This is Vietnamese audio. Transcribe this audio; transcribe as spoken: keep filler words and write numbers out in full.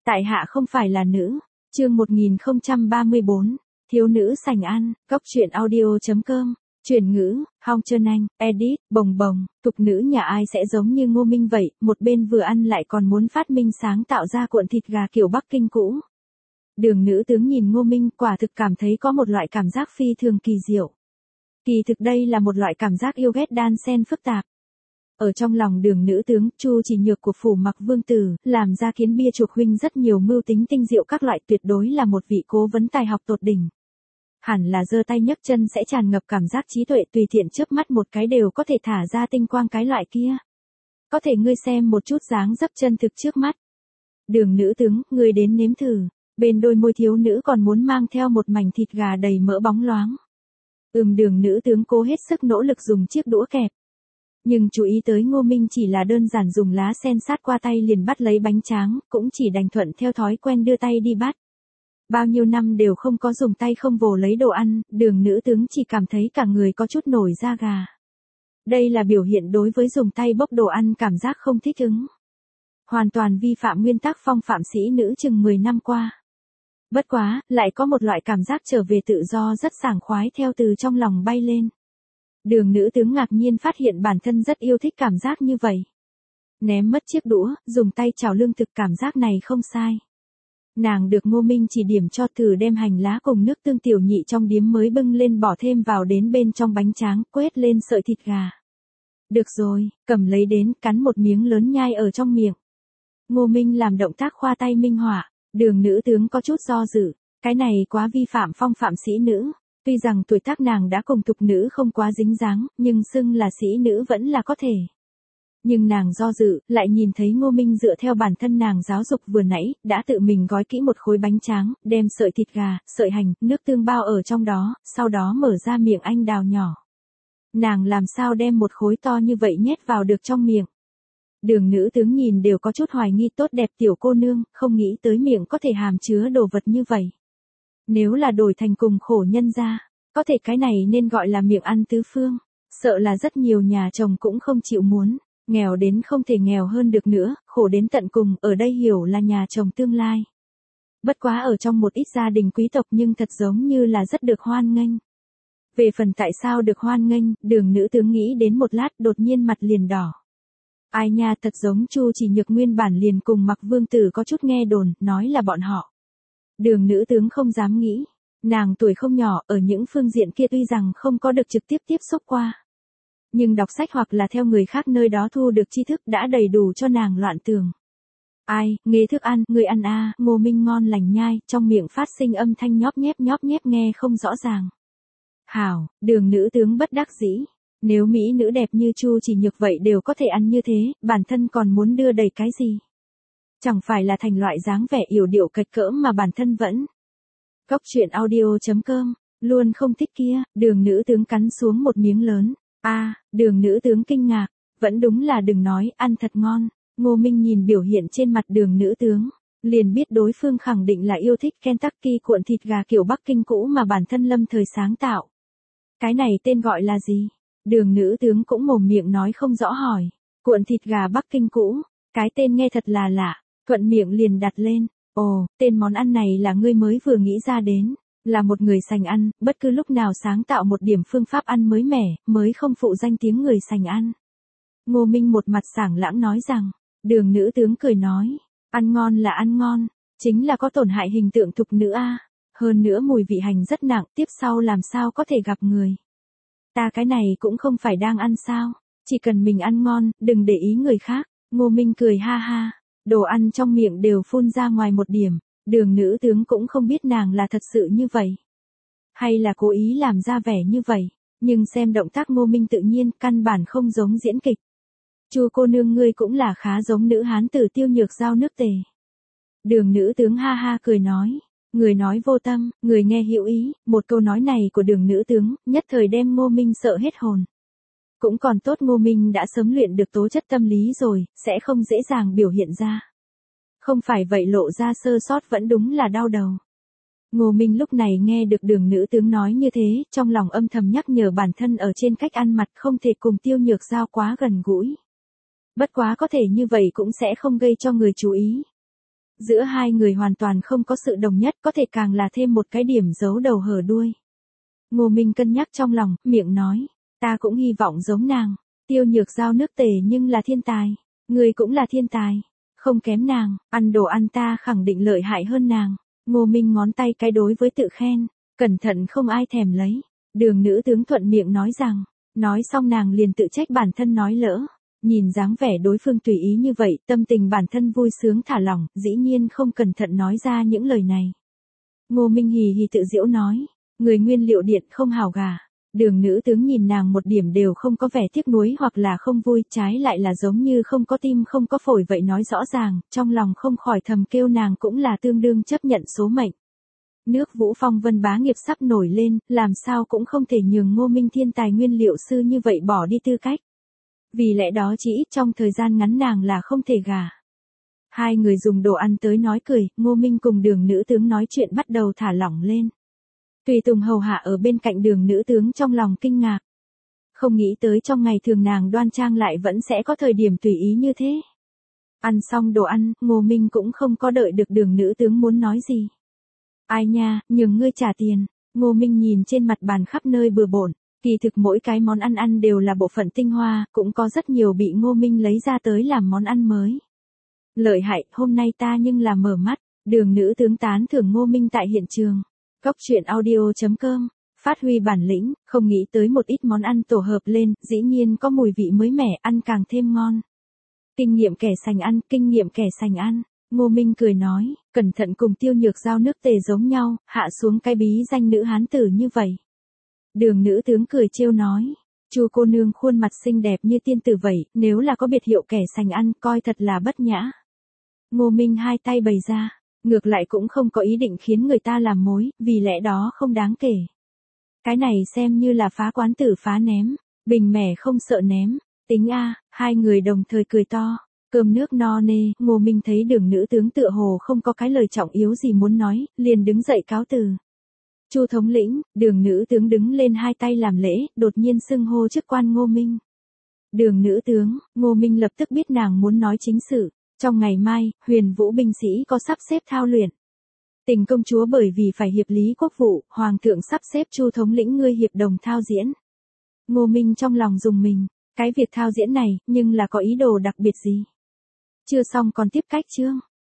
Tại hạ không phải là nữ. Chương một nghìn không trăm ba mươi bốn. Thiếu nữ sành ăn. Cốc truyện audio chấm com. Chuyển ngữ, Hong Trơn Anh, edit, bồng bồng, tục nữ nhà ai sẽ giống như Ngô Minh vậy, một bên vừa ăn lại còn muốn phát minh sáng tạo ra cuộn thịt gà kiểu Bắc Kinh cũ. Đường nữ tướng nhìn Ngô Minh quả thực cảm thấy có một loại cảm giác phi thường kỳ diệu. Kỳ thực đây là một loại cảm giác yêu ghét đan xen phức tạp. Ở trong lòng đường nữ tướng, Chu Chỉ Nhược của phủ Mặc Vương Tử, làm ra kiến bia chuộc huynh rất nhiều mưu tính tinh diệu các loại, tuyệt đối là một vị cố vấn tài học tột đỉnh. Hẳn là giơ tay nhấc chân sẽ tràn ngập cảm giác trí tuệ, tùy tiện chớp mắt một cái đều có thể thả ra tinh quang cái loại kia. Có thể ngươi xem một chút dáng dấp chân thực trước mắt. Đường nữ tướng, ngươi đến nếm thử. Bên đôi môi thiếu nữ còn muốn mang theo một mảnh thịt gà đầy mỡ bóng loáng. Ừm, đường nữ tướng cố hết sức nỗ lực dùng chiếc đũa kẹp. Nhưng chú ý tới Ngô Minh chỉ là đơn giản dùng lá sen sát qua tay liền bắt lấy bánh tráng, cũng chỉ đành thuận theo thói quen đưa tay đi bắt. Bao nhiêu năm đều không có dùng tay không vồ lấy đồ ăn, đường nữ tướng chỉ cảm thấy cả người có chút nổi da gà. Đây là biểu hiện đối với dùng tay bốc đồ ăn cảm giác không thích ứng. Hoàn toàn vi phạm nguyên tắc phong phạm sĩ nữ chừng mười năm qua. Bất quá, lại có một loại cảm giác trở về tự do rất sảng khoái theo từ trong lòng bay lên. Đường nữ tướng ngạc nhiên phát hiện bản thân rất yêu thích cảm giác như vậy. Ném mất chiếc đũa, dùng tay chảo lương thực, cảm giác này không sai. Nàng được Ngô Minh chỉ điểm cho thử đem hành lá cùng nước tương tiểu nhị trong điếm mới bưng lên bỏ thêm vào đến bên trong bánh tráng, quết lên sợi thịt gà. Được rồi, cầm lấy đến, cắn một miếng lớn nhai ở trong miệng. Ngô Minh làm động tác khoa tay minh họa, đường nữ tướng có chút do dự, cái này quá vi phạm phong phạm sĩ nữ. Tuy rằng tuổi tác nàng đã cùng tục nữ không quá dính dáng, nhưng xưng là sĩ nữ vẫn là có thể. Nhưng nàng do dự, lại nhìn thấy Ngô Minh dựa theo bản thân nàng giáo dục vừa nãy, đã tự mình gói kỹ một khối bánh tráng, đem sợi thịt gà, sợi hành, nước tương bao ở trong đó, sau đó mở ra miệng anh đào nhỏ. Nàng làm sao đem một khối to như vậy nhét vào được trong miệng. Đường nữ tướng nhìn đều có chút hoài nghi, tốt đẹp tiểu cô nương, không nghĩ tới miệng có thể hàm chứa đồ vật như vậy. Nếu là đổi thành cùng khổ nhân gia, có thể cái này nên gọi là miệng ăn tứ phương, sợ là rất nhiều nhà chồng cũng không chịu muốn. Nghèo đến không thể nghèo hơn được nữa, khổ đến tận cùng, ở đây hiểu là nhà chồng tương lai. Bất quá ở trong một ít gia đình quý tộc nhưng thật giống như là rất được hoan nghênh. Về phần tại sao được hoan nghênh, đường nữ tướng nghĩ đến một lát đột nhiên mặt liền đỏ. Ai nha, thật giống Chu Chỉ Nhược nguyên bản liền cùng Mặc Vương Tử có chút nghe đồn, nói là bọn họ. Đường nữ tướng không dám nghĩ, nàng tuổi không nhỏ, ở những phương diện kia tuy rằng không có được trực tiếp tiếp xúc qua. Nhưng đọc sách hoặc là theo người khác nơi đó thu được tri thức đã đầy đủ cho nàng loạn tưởng. Ai, nghề thức ăn, người ăn a, à, Ngô Minh ngon lành nhai, trong miệng phát sinh âm thanh nhóp nhép nhóp nhép nghe không rõ ràng. Hảo, đường nữ tướng bất đắc dĩ. Nếu mỹ nữ đẹp như Chu Chỉ Nhược vậy đều có thể ăn như thế, bản thân còn muốn đưa đầy cái gì? Chẳng phải là thành loại dáng vẻ yểu điệu cạch cỡm mà bản thân vẫn. Cốc truyện audio chấm com, luôn không thích kia, đường nữ tướng cắn xuống một miếng lớn. A, à, đường nữ tướng kinh ngạc, vẫn đúng là đừng nói, ăn thật ngon. Ngô Minh nhìn biểu hiện trên mặt đường nữ tướng, liền biết đối phương khẳng định là yêu thích Kentucky cuộn thịt gà kiểu Bắc Kinh cũ mà bản thân lâm thời sáng tạo. Cái này tên gọi là gì? Đường nữ tướng cũng mồm miệng nói không rõ hỏi. Cuộn thịt gà Bắc Kinh cũ, cái tên nghe thật là lạ, thuận miệng liền đặt lên. Ồ, tên món ăn này là ngươi mới vừa nghĩ ra đến. Là một người sành ăn, bất cứ lúc nào sáng tạo một điểm phương pháp ăn mới mẻ, mới không phụ danh tiếng người sành ăn. Ngô Minh một mặt sảng lãng nói rằng, đường nữ tướng cười nói, ăn ngon là ăn ngon, chính là có tổn hại hình tượng thục nữ a. Hơn nữa mùi vị hành rất nặng, tiếp sau làm sao có thể gặp người. Ta cái này cũng không phải đang ăn sao, chỉ cần mình ăn ngon, đừng để ý người khác. Ngô Minh cười ha ha, đồ ăn trong miệng đều phun ra ngoài một điểm. Đường nữ tướng cũng không biết nàng là thật sự như vậy, hay là cố ý làm ra vẻ như vậy, nhưng xem động tác Ngô Minh tự nhiên, căn bản không giống diễn kịch. Chu cô nương ngươi cũng là khá giống nữ hán tử Tiêu Nhược Giao nước Tề. Đường nữ tướng ha ha cười nói, người nói vô tâm, người nghe hữu ý, một câu nói này của đường nữ tướng, nhất thời đem Ngô Minh sợ hết hồn. Cũng còn tốt Ngô Minh đã sớm luyện được tố chất tâm lý rồi, sẽ không dễ dàng biểu hiện ra. Không phải vậy lộ ra sơ sót vẫn đúng là đau đầu. Ngô Minh lúc này nghe được đường nữ tướng nói như thế, trong lòng âm thầm nhắc nhở bản thân ở trên cách ăn mặc không thể cùng Tiêu Nhược Giao quá gần gũi. Bất quá có thể như vậy cũng sẽ không gây cho người chú ý. Giữa hai người hoàn toàn không có sự đồng nhất, có thể càng là thêm một cái điểm giấu đầu hở đuôi. Ngô Minh cân nhắc trong lòng, miệng nói, ta cũng hy vọng giống nàng. Tiêu Nhược Giao nước tề nhưng là thiên tài. Người cũng là thiên tài. Không kém nàng, ăn đồ ăn ta khẳng định lợi hại hơn nàng. Ngô Minh ngón tay cái đối với tự khen. Cẩn thận không ai thèm lấy. Đường nữ tướng thuận miệng nói rằng. Nói xong nàng liền tự trách bản thân nói lỡ. Nhìn dáng vẻ đối phương tùy ý như vậy, tâm tình bản thân vui sướng thả lỏng, dĩ nhiên không cẩn thận nói ra những lời này. Ngô Minh hì hì tự giễu nói. Người nguyên liệu điện không hào gà. Đường nữ tướng nhìn nàng một điểm đều không có vẻ tiếc nuối hoặc là không vui, trái lại là giống như không có tim không có phổi vậy nói rõ ràng, trong lòng không khỏi thầm kêu nàng cũng là tương đương chấp nhận số mệnh. Nước Vũ phong vân bá nghiệp sắp nổi lên, làm sao cũng không thể nhường Ngô Minh thiên tài nguyên liệu sư như vậy bỏ đi tư cách. Vì lẽ đó chỉ ít trong thời gian ngắn nàng là không thể gả. Hai người dùng đồ ăn tới nói cười, Ngô Minh cùng đường nữ tướng nói chuyện bắt đầu thả lỏng lên. Tùy tùng hầu hạ ở bên cạnh đường nữ tướng trong lòng kinh ngạc. Không nghĩ tới trong ngày thường nàng đoan trang lại vẫn sẽ có thời điểm tùy ý như thế. Ăn xong đồ ăn, Ngô Minh cũng không có đợi được đường nữ tướng muốn nói gì. Ai nha, nhường ngươi trả tiền. Ngô Minh nhìn trên mặt bàn khắp nơi bừa bộn. Kỳ thực mỗi cái món ăn ăn đều là bộ phận tinh hoa, cũng có rất nhiều bị Ngô Minh lấy ra tới làm món ăn mới. Lợi hại, hôm nay ta nhưng là mở mắt. Đường nữ tướng tán thưởng Ngô Minh tại hiện trường. Cốc truyện audio chấm com, phát huy bản lĩnh, không nghĩ tới một ít món ăn tổ hợp lên, dĩ nhiên có mùi vị mới mẻ, ăn càng thêm ngon. Kinh nghiệm kẻ sành ăn, kinh nghiệm kẻ sành ăn. Ngô Minh cười nói, cẩn thận cùng Tiêu Nhược Giao nước tề giống nhau, hạ xuống cái bí danh nữ hán tử như vậy. Đường nữ tướng cười trêu nói, Chu cô nương khuôn mặt xinh đẹp như tiên tử vậy, nếu là có biệt hiệu kẻ sành ăn, coi thật là bất nhã. Ngô Minh hai tay bày ra. Ngược lại cũng không có ý định khiến người ta làm mối, vì lẽ đó không đáng kể. Cái này xem như là phá quán tử phá ném, bình mẻ không sợ ném, tính a, hai người đồng thời cười to, cơm nước no nê, Ngô Minh thấy đường nữ tướng tựa hồ không có cái lời trọng yếu gì muốn nói, liền đứng dậy cáo từ. Chu thống lĩnh, đường nữ tướng đứng lên hai tay làm lễ, đột nhiên xưng hô chức quan Ngô Minh. Đường nữ tướng, Ngô Minh lập tức biết nàng muốn nói chính sự. Trong ngày mai, Huyền Vũ binh sĩ có sắp xếp thao luyện. Tình công chúa bởi vì phải hiệp lý quốc vụ, Hoàng thượng sắp xếp Chu thống lĩnh ngươi hiệp đồng thao diễn. Ngô Minh trong lòng dùng mình, cái việc thao diễn này, nhưng là có ý đồ đặc biệt gì? Chưa xong còn tiếp cách chương.